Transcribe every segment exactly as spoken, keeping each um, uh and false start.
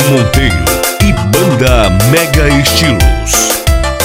Monteiro e Banda Mega Estilos.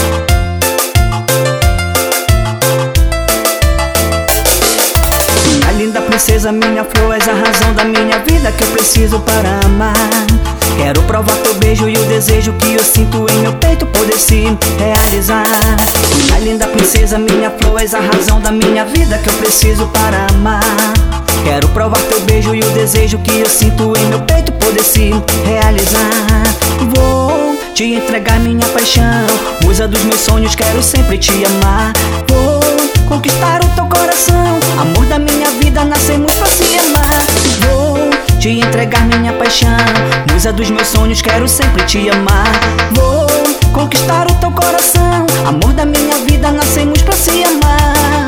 Minha linda princesa, minha flor, és a razão da minha vida que eu preciso para amar. Quero provar teu beijo e o desejo que eu sinto em meu peito poder se realizar. Minha linda princesa, minha flor, és a razão da minha vida que eu preciso para amar. Quero provar teu beijo e o desejo que eu sinto em meu peito poder se realizar. Vou te entregar minha paixão, musa dos meus sonhos, quero sempre te amar. Vou conquistar o teu coração, amor da minha vida, nascemos pra se amar. Vou te entregar minha paixão, musa dos meus sonhos, quero sempre te amar. Vou conquistar o teu coração, amor da minha vida, nascemos pra se amar.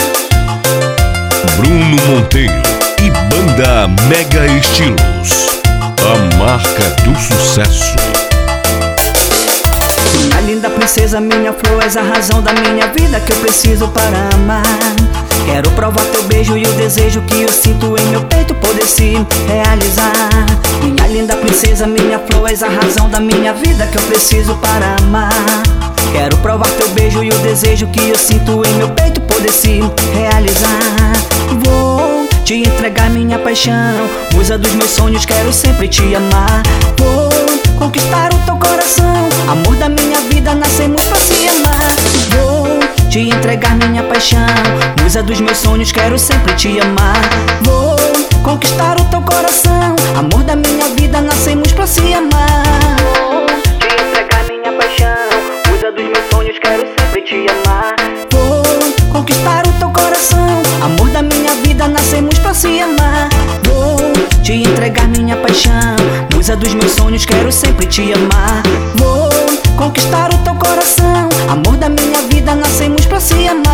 Bruno Monteiro e Banda Mega Estilos, a marca do sucesso. Minha linda princesa, minha flor, és a razão da minha vida que eu preciso para amar. Quero provar teu beijo e o desejo que eu sinto em meu peito poder se realizar. Minha linda princesa, minha flor, és a razão da minha vida que eu preciso para amar. Quero provar teu beijo e o desejo que eu sinto em meu peito poder se realizar. Vou te entregar minha paixão, musa dos meus sonhos, quero sempre te amar. Vou conquistar o teu coração, amor da minha vida, nascemos pra se amar. Vou te entregar minha paixão, musa dos meus sonhos, quero sempre te amar. Vou conquistar o teu coração, amor da minha vida, nascemos pra se amar. Vou te entregar minha paixão, musa dos meus sonhos, quero sempre te amar. Vou conquistar o teu coração, amor da minha vida, nascemos pra se amar. Vou te entregar minha paixão, musa dos meus sonhos, quero sempre te amar. Vou conquistar o teu coração, amor da minha vida, nascemos pra se amar.